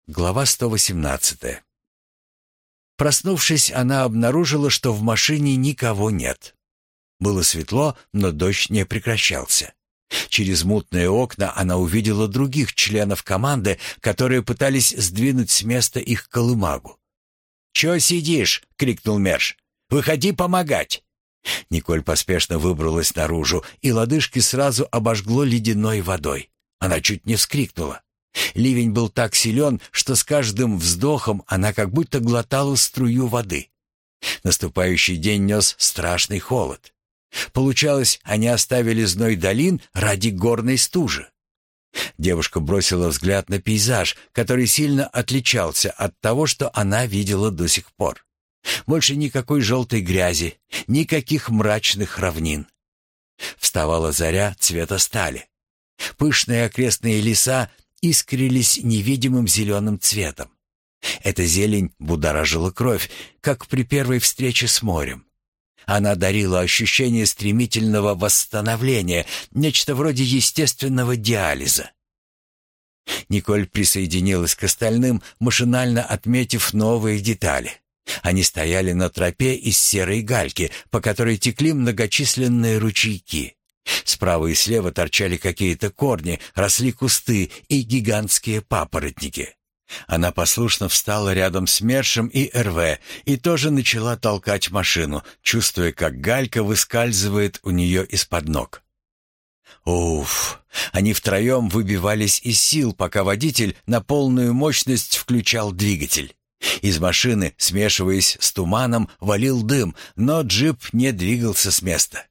Глава 118. Проснувшись, она обнаружила, что в машине никого нет. Было светло, но дождь не прекращался. Через мутные окна она увидела других членов команды, которые пытались сдвинуть с места их колымагу. «Чё сидишь?» — крикнул Мерш. «Выходи помогать!» Николь поспешно выбралась наружу, и лодыжки сразу обожгло ледяной водой. Она чуть не вскрикнула. Ливень был так силен, что с каждым вздохом она как будто глотала струю воды. Наступающий день нес страшный холод. Получалось, они оставили зной долин ради горной стужи. Девушка бросила взгляд на пейзаж, который сильно отличался от того, что она видела до сих пор. Больше никакой желтой грязи, никаких мрачных равнин. Вставала заря цвета стали. Пышные окрестные леса искрились невидимым зеленым цветом. Эта зелень будоражила кровь, как при первой встрече с морем. Она дарила ощущение стремительного восстановления, нечто вроде естественного диализа. Николь присоединилась к остальным, машинально отметив новые детали. Они стояли на тропе из серой гальки, по которой текли многочисленные ручейки. Справа и слева торчали какие-то корни, росли кусты и гигантские папоротники. Она послушно встала рядом с Мершем и РВ и тоже начала толкать машину, чувствуя, как галька выскальзывает у нее из-под ног. Уф! Они втроем выбивались из сил, пока водитель на полную мощность включал двигатель. Из машины, смешиваясь с туманом, валил дым, но джип не двигался с места.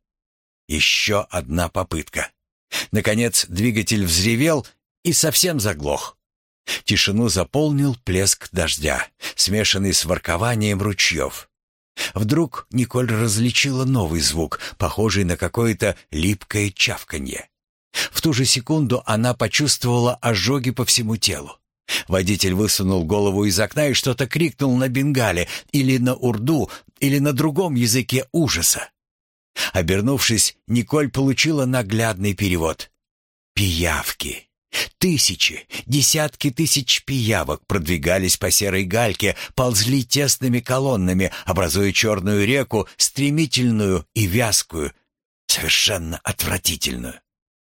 Еще одна попытка. Наконец двигатель взревел и совсем заглох. Тишину заполнил плеск дождя, смешанный с воркованием ручьев. Вдруг Николь различила новый звук, похожий на какое-то липкое чавканье. В ту же секунду она почувствовала ожоги по всему телу. Водитель высунул голову из окна и что-то крикнул на бенгале, или на урду, или на другом языке ужаса. Обернувшись, Николь получила наглядный перевод. «Пиявки». Тысячи, десятки тысяч пиявок продвигались по серой гальке, ползли тесными колоннами, образуя черную реку, стремительную и вязкую, совершенно отвратительную.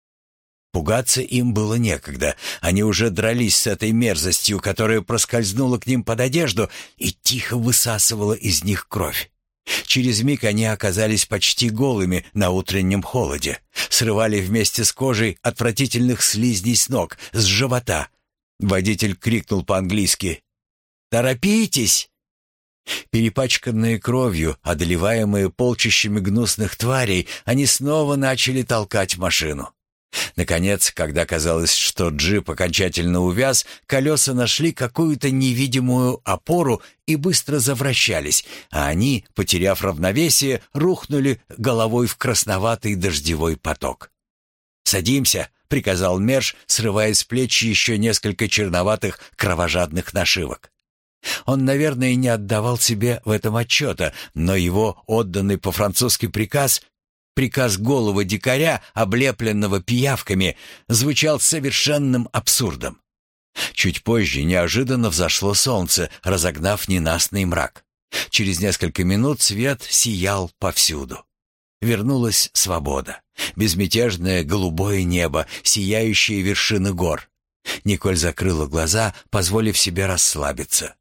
Пугаться им было некогда. Они уже дрались с этой мерзостью, которая проскользнула к ним под одежду и тихо высасывала из них кровь. Через миг они оказались почти голыми на утреннем холоде, срывали вместе с кожей отвратительных слизней с ног, с живота. Водитель крикнул по-английски: «Торопитесь!» Перепачканные кровью, одолеваемые полчищами гнусных тварей, они снова начали толкать машину. Наконец, когда казалось, что джип окончательно увяз, колеса нашли какую-то невидимую опору и быстро завращались, а они, потеряв равновесие, рухнули головой в красноватый дождевой поток. «Садимся», — приказал Мерш, срывая с плеч еще несколько черноватых кровожадных нашивок. Он, наверное, не отдавал себе в этом отчета, но его отданный по-французски приказ голого дикаря, облепленного пиявками, звучал совершенным абсурдом. Чуть позже неожиданно взошло солнце, разогнав ненастный мрак. Через несколько минут свет сиял повсюду. Вернулась свобода, безмятежное голубое небо, сияющие вершины гор. Николь закрыла глаза, позволив себе расслабиться.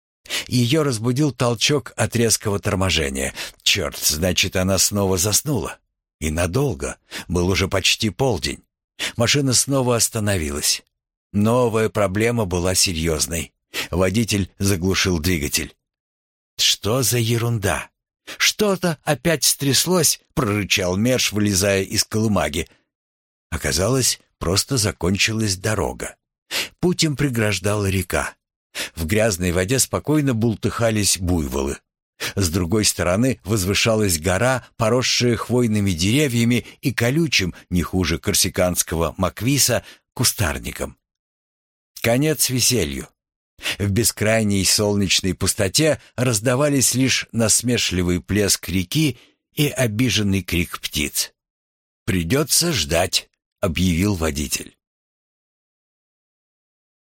Ее разбудил толчок от резкого торможения. Черт, значит, она снова заснула. И надолго. Был уже почти полдень. Машина снова остановилась. Новая проблема была серьезной. Водитель заглушил двигатель. «Что за ерунда? Что-то опять стряслось», — прорычал Мерш, вылезая из колымаги. Оказалось, просто закончилась дорога. Путь им преграждала река. В грязной воде спокойно бултыхались буйволы. С другой стороны возвышалась гора, поросшая хвойными деревьями и колючим, не хуже корсиканского маквиса, кустарником. Конец веселью. В бескрайней солнечной пустоте раздавались лишь насмешливый плеск реки и обиженный крик птиц. «Придется ждать», — объявил водитель.